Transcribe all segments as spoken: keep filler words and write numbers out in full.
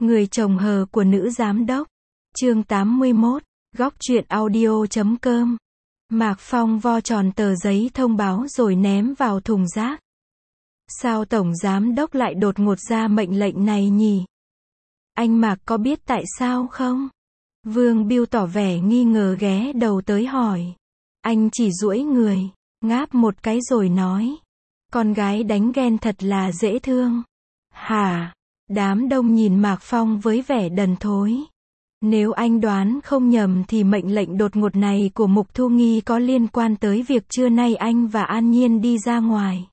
Người chồng hờ của nữ giám đốc. Chương tám mươi mốt, góc truyện audio chấm com. Mạc Phong vo tròn tờ giấy thông báo rồi ném vào thùng rác. Sao tổng giám đốc lại đột ngột ra mệnh lệnh này nhỉ? Anh Mạc có biết tại sao không? Vương Biêu tỏ vẻ nghi ngờ ghé đầu tới hỏi. Anh chỉ duỗi người, ngáp một cái rồi nói. Con gái đánh ghen thật là dễ thương. Hả? Đám đông nhìn Mạc Phong với vẻ đần thối. Nếu anh đoán không nhầm thì mệnh lệnh đột ngột này của Mục Thu Nghi có liên quan tới việc trưa nay anh và An Nhiên đi ra ngoài.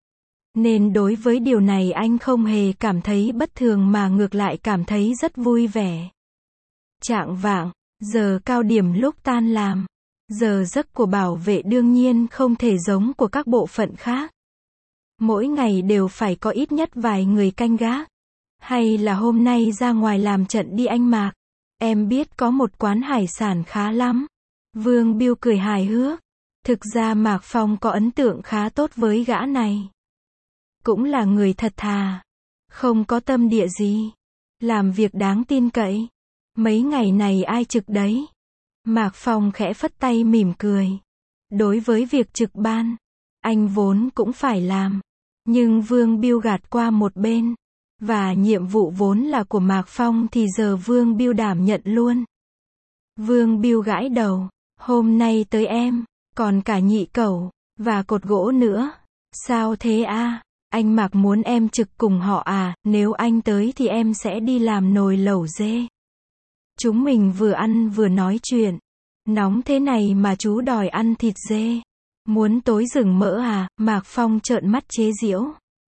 Nên đối với điều này anh không hề cảm thấy bất thường mà ngược lại cảm thấy rất vui vẻ. Chạng vạng, giờ cao điểm lúc tan làm. Giờ giấc của bảo vệ đương nhiên không thể giống của các bộ phận khác. Mỗi ngày đều phải có ít nhất vài người canh gác. Hay là hôm nay ra ngoài làm trận đi anh Mạc? Em biết có một quán hải sản khá lắm. Vương Biêu cười hài hước. Thực ra Mạc Phong có ấn tượng khá tốt với gã này. Cũng là người thật thà. Không có tâm địa gì. Làm việc đáng tin cậy. Mấy ngày này ai trực đấy? Mạc Phong khẽ phất tay mỉm cười. Đối với việc trực ban, anh vốn cũng phải làm. Nhưng Vương Biêu gạt qua một bên. Và nhiệm vụ vốn là của Mạc Phong thì giờ Vương Biêu đảm nhận luôn. Vương Biêu gãi đầu. Hôm nay tới em, còn cả nhị cẩu, và cột gỗ nữa. Sao thế a? Anh Mạc muốn em trực cùng họ à? Nếu anh tới thì em sẽ đi làm nồi lẩu dê. Chúng mình vừa ăn vừa nói chuyện. Nóng thế này mà chú đòi ăn thịt dê. Muốn tối rừng mỡ à? Mạc Phong trợn mắt chế giễu.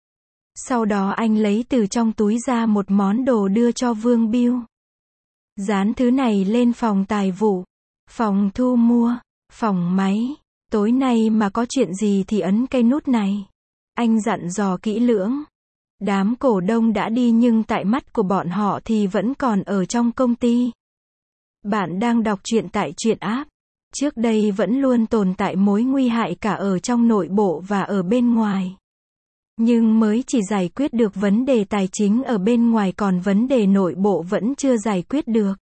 Sau đó anh lấy từ trong túi ra một món đồ đưa cho Vương Biêu. Dán thứ này lên phòng tài vụ, phòng thu mua, phòng máy. Tối nay mà có chuyện gì thì ấn cái nút này. Anh dặn dò kỹ lưỡng. Đám cổ đông đã đi nhưng tại mắt của bọn họ thì vẫn còn ở trong công ty. Bạn đang đọc truyện tại truyện app. Trước đây vẫn luôn tồn tại mối nguy hại cả ở trong nội bộ và ở bên ngoài. Nhưng mới chỉ giải quyết được vấn đề tài chính ở bên ngoài, còn vấn đề nội bộ vẫn chưa giải quyết được.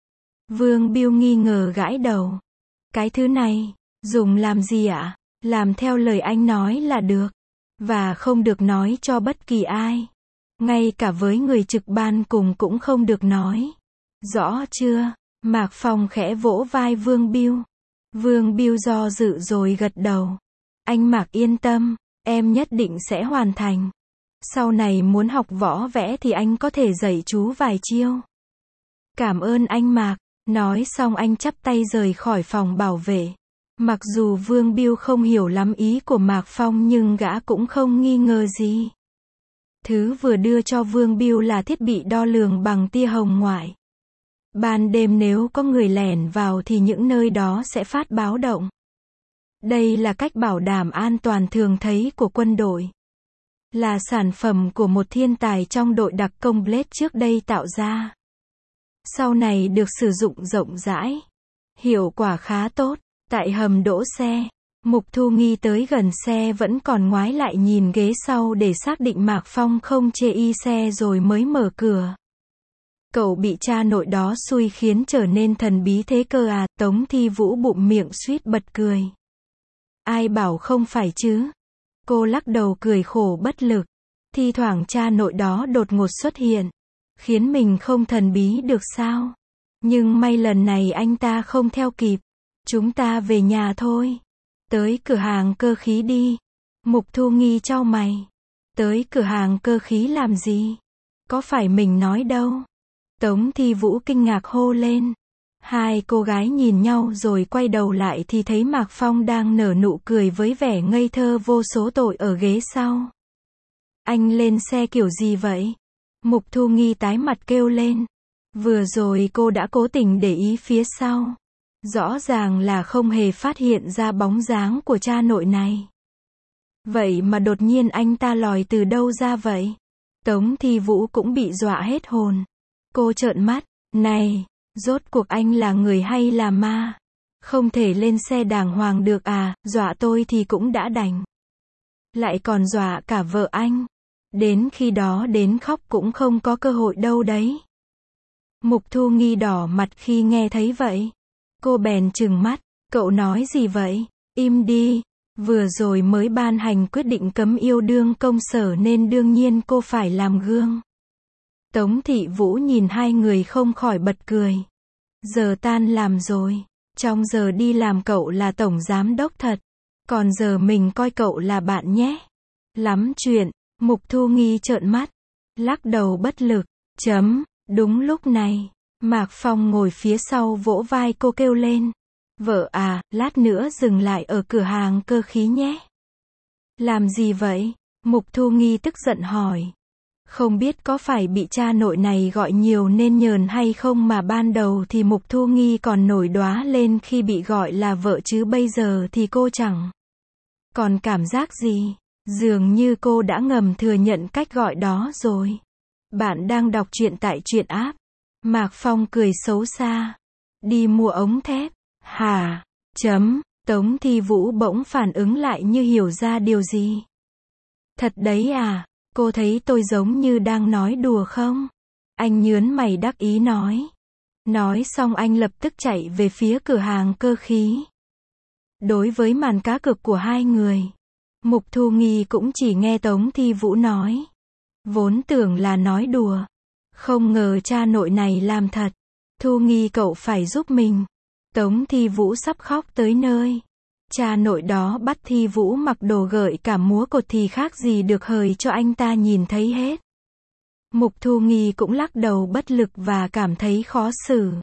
Vương Biêu nghi ngờ gãi đầu. Cái thứ này, dùng làm gì ạ? Làm theo lời anh nói là được. Và không được nói cho bất kỳ ai. Ngay cả với người trực ban cùng cũng không được nói. Rõ chưa? Mạc Phong khẽ vỗ vai Vương Biêu. Vương Biêu do dự rồi gật đầu. Anh Mạc yên tâm. Em nhất định sẽ hoàn thành. Sau này muốn học võ vẽ thì anh có thể dạy chú vài chiêu. Cảm ơn anh Mạc. Nói xong anh chắp tay rời khỏi phòng bảo vệ. Mặc dù Vương Biêu không hiểu lắm ý của Mạc Phong nhưng gã cũng không nghi ngờ gì. Thứ vừa đưa cho Vương Biêu là thiết bị đo lường bằng tia hồng ngoại. Ban đêm nếu có người lẻn vào thì những nơi đó sẽ phát báo động. Đây là cách bảo đảm an toàn thường thấy của quân đội. Là sản phẩm của một thiên tài trong đội đặc công Blade trước đây tạo ra. Sau này được sử dụng rộng rãi. Hiệu quả khá tốt. Tại hầm đỗ xe, Mục Thu Nghi tới gần xe vẫn còn ngoái lại nhìn ghế sau để xác định Mạc Phong không chê y xe rồi mới mở cửa. Cậu bị cha nội đó xui khiến trở nên thần bí thế cơ à? Tống Thi Vũ bụm miệng suýt bật cười. Ai bảo không phải chứ? Cô lắc đầu cười khổ bất lực. Thi thoảng cha nội đó đột ngột xuất hiện. Khiến mình không thần bí được sao? Nhưng may lần này anh ta không theo kịp. Chúng ta về nhà thôi. Tới cửa hàng cơ khí đi. Mục Thu Nghi chau mày. Tới cửa hàng cơ khí làm gì? Có phải mình nói đâu? Tống Thi Vũ kinh ngạc hô lên. Hai cô gái nhìn nhau rồi quay đầu lại thì thấy Mạc Phong đang nở nụ cười với vẻ ngây thơ vô số tội ở ghế sau. Anh lên xe kiểu gì vậy? Mục Thu Nghi tái mặt kêu lên. Vừa rồi cô đã cố tình để ý phía sau. Rõ ràng là không hề phát hiện ra bóng dáng của cha nội này. Vậy mà đột nhiên anh ta lòi từ đâu ra vậy? Tống Thi Vũ cũng bị dọa hết hồn. Cô trợn mắt. Này! Rốt cuộc anh là người hay là ma? Không thể lên xe đàng hoàng được à? Dọa tôi thì cũng đã đành. Lại còn dọa cả vợ anh. Đến khi đó đến khóc cũng không có cơ hội đâu đấy. Mục Thu Nghi đỏ mặt khi nghe thấy vậy. Cô bèn trừng mắt, cậu nói gì vậy? Im đi, vừa rồi mới ban hành quyết định cấm yêu đương công sở nên đương nhiên cô phải làm gương. Tống Thị Vũ nhìn hai người không khỏi bật cười. Giờ tan làm rồi, trong giờ đi làm cậu là tổng giám đốc thật, còn giờ mình coi cậu là bạn nhé. Lắm chuyện, Mục Thu Nghi trợn mắt, lắc đầu bất lực, chấm, đúng lúc này, Mạc Phong ngồi phía sau vỗ vai cô kêu lên. Vợ à, lát nữa dừng lại ở cửa hàng cơ khí nhé. Làm gì vậy? Mục Thu Nghi tức giận hỏi. Không biết có phải bị cha nội này gọi nhiều nên nhờn hay không mà ban đầu thì Mục Thu Nghi còn nổi đoá lên khi bị gọi là vợ chứ bây giờ thì cô chẳng còn cảm giác gì. Dường như cô đã ngầm thừa nhận cách gọi đó rồi. Bạn đang đọc truyện tại truyện app. Mạc Phong cười xấu xa. Đi mua ống thép. Hả? Chấm. Tống Thi Vũ bỗng phản ứng lại như hiểu ra điều gì. Thật đấy à? Cô thấy tôi giống như đang nói đùa không? Anh nhớn mày đắc ý nói. Nói xong anh lập tức chạy về phía cửa hàng cơ khí. Đối với màn cá cược của hai người, Mục Thu Nghi cũng chỉ nghe Tống Thi Vũ nói. Vốn tưởng là nói đùa. Không ngờ cha nội này làm thật. Thu Nghi cậu phải giúp mình. Tống Thi Vũ sắp khóc tới nơi. Cha nội đó bắt Thi Vũ mặc đồ gợi cảm múa cột thì khác gì được hời cho anh ta nhìn thấy hết. Mục Thu Nghi cũng lắc đầu bất lực và cảm thấy khó xử.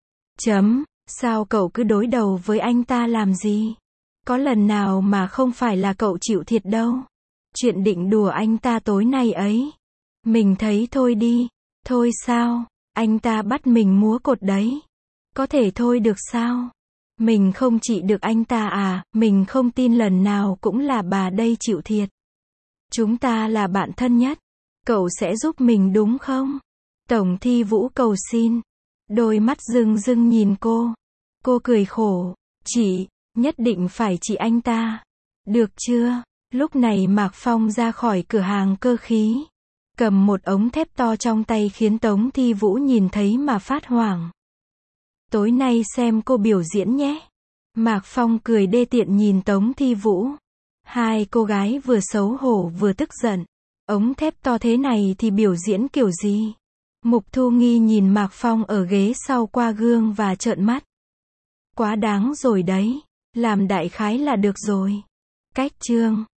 Chấm, sao cậu cứ đối đầu với anh ta làm gì? Có lần nào mà không phải là cậu chịu thiệt đâu. Chuyện định đùa anh ta tối nay ấy. Mình thấy thôi đi. Thôi sao? Anh ta bắt mình múa cột đấy. Có thể thôi được sao? Mình không trị được anh ta à? Mình không tin lần nào cũng là bà đây chịu thiệt. Chúng ta là bạn thân nhất. Cậu sẽ giúp mình đúng không? Tổng Thi Vũ cầu xin. Đôi mắt rưng rưng nhìn cô. Cô cười khổ. Chị, nhất định phải trị anh ta. Được chưa? Lúc này Mạc Phong ra khỏi cửa hàng cơ khí. Cầm một ống thép to trong tay khiến Tống Thi Vũ nhìn thấy mà phát hoảng. Tối nay xem cô biểu diễn nhé. Mạc Phong cười đê tiện nhìn Tống Thi Vũ. Hai cô gái vừa xấu hổ vừa tức giận. Ống thép to thế này thì biểu diễn kiểu gì? Mục Thu Nghi nhìn Mạc Phong ở ghế sau qua gương và trợn mắt. Quá đáng rồi đấy. Làm đại khái là được rồi. Cách chương